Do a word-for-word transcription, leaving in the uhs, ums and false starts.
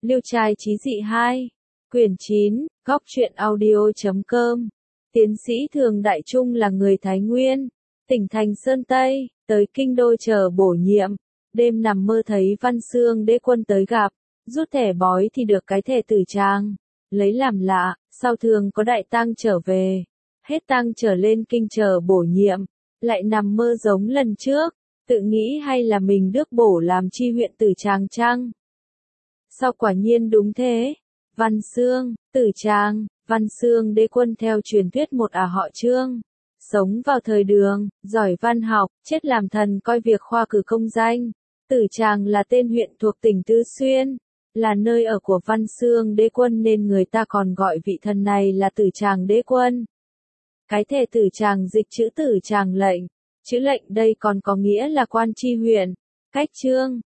Liêu trai chí dị hai. Quyển chín, góc truyện audio chấm com. Tiến sĩ Thường Đại Trung là người Thái Nguyên, tỉnh Thành Sơn Tây, tới kinh đô chờ bổ nhiệm. Đêm nằm mơ thấy Văn Xương Đế Quân tới gặp, rút thẻ bói thì được cái thẻ tử tràng. Lấy làm lạ, sao thường có đại tang trở về, hết tang trở lên kinh chờ bổ nhiệm, lại nằm mơ giống lần trước, tự nghĩ hay là mình được bổ làm chi huyện tử tràng chăng? Sao quả nhiên đúng thế? Văn Xương, tử tràng, Văn Xương Đế Quân theo truyền thuyết một ả họ Trương, sống vào thời Đường, giỏi văn học, chết làm thần coi việc khoa cử công danh. Tử tràng là tên huyện thuộc tỉnh Tứ Xuyên, là nơi ở của Văn Xương Đế Quân nên người ta còn gọi vị thần này là Tử Tràng Đế Quân. Cái thể tử tràng dịch chữ tử tràng lệnh, chữ lệnh đây còn có nghĩa là quan tri huyện, cách trương,